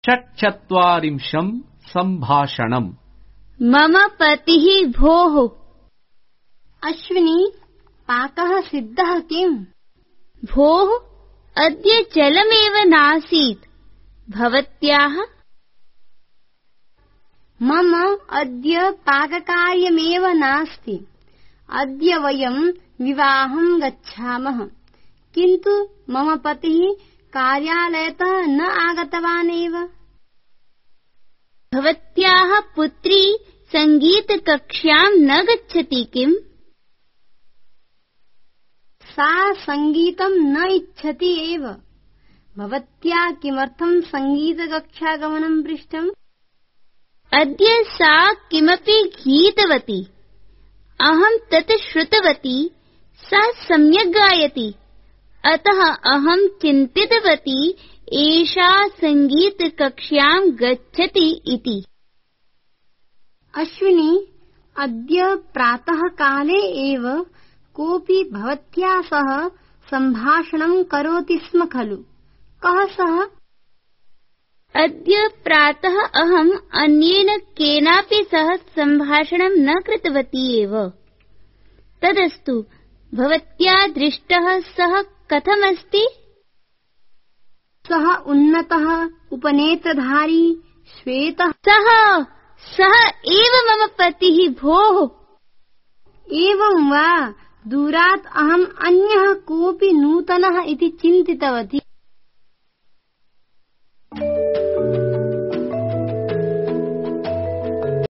षट्चत्वारिंशं सम्भाषणम्। मम पतिः भोः। अश्विनी, पाकः सिद्धः किम्? भोः, अद्य जलमेव नासीत्। भवत्याः? मम अद्य पाककार्यमेव नास्ति। अद्य वयं विवाहं गच्छामः, किन्तु मम पतिः कार्यालयतः न आगतवान् एव। भवत्याः पुत्री सङ्गीतकक्ष्यां न गच्छति किम्? सा सङ्गीतं न इच्छति एव। भवत्या किमर्थं सङ्गीतकक्षागमनं पृष्टम्? अद्य सा किमपि गीतवती। अहं तत् श्रुतवती। सा सम्यक् गायति। अतः अहं चिन्तितवती एषा सङ्गीतकक्ष्यां गच्छति इति। अश्विनी, अद्य प्रातःकाले एव कोऽपि भवत्या सह सम्भाषणं करोति स्म खलु? कः सः? अद्य प्रातः अहम् अन्येन केनापि सह सम्भाषणं न कृतवती एव। तदस्तु, भवत्या दृष्टः सः कथमस्ति? सः उन्नतः, उपनेत्रधारी, श्वेतः। सः एव मम पतिः भोः। एवं वा? दूरात् अहम् अन्यः कोऽपि नूतनः इति चिन्तितवती।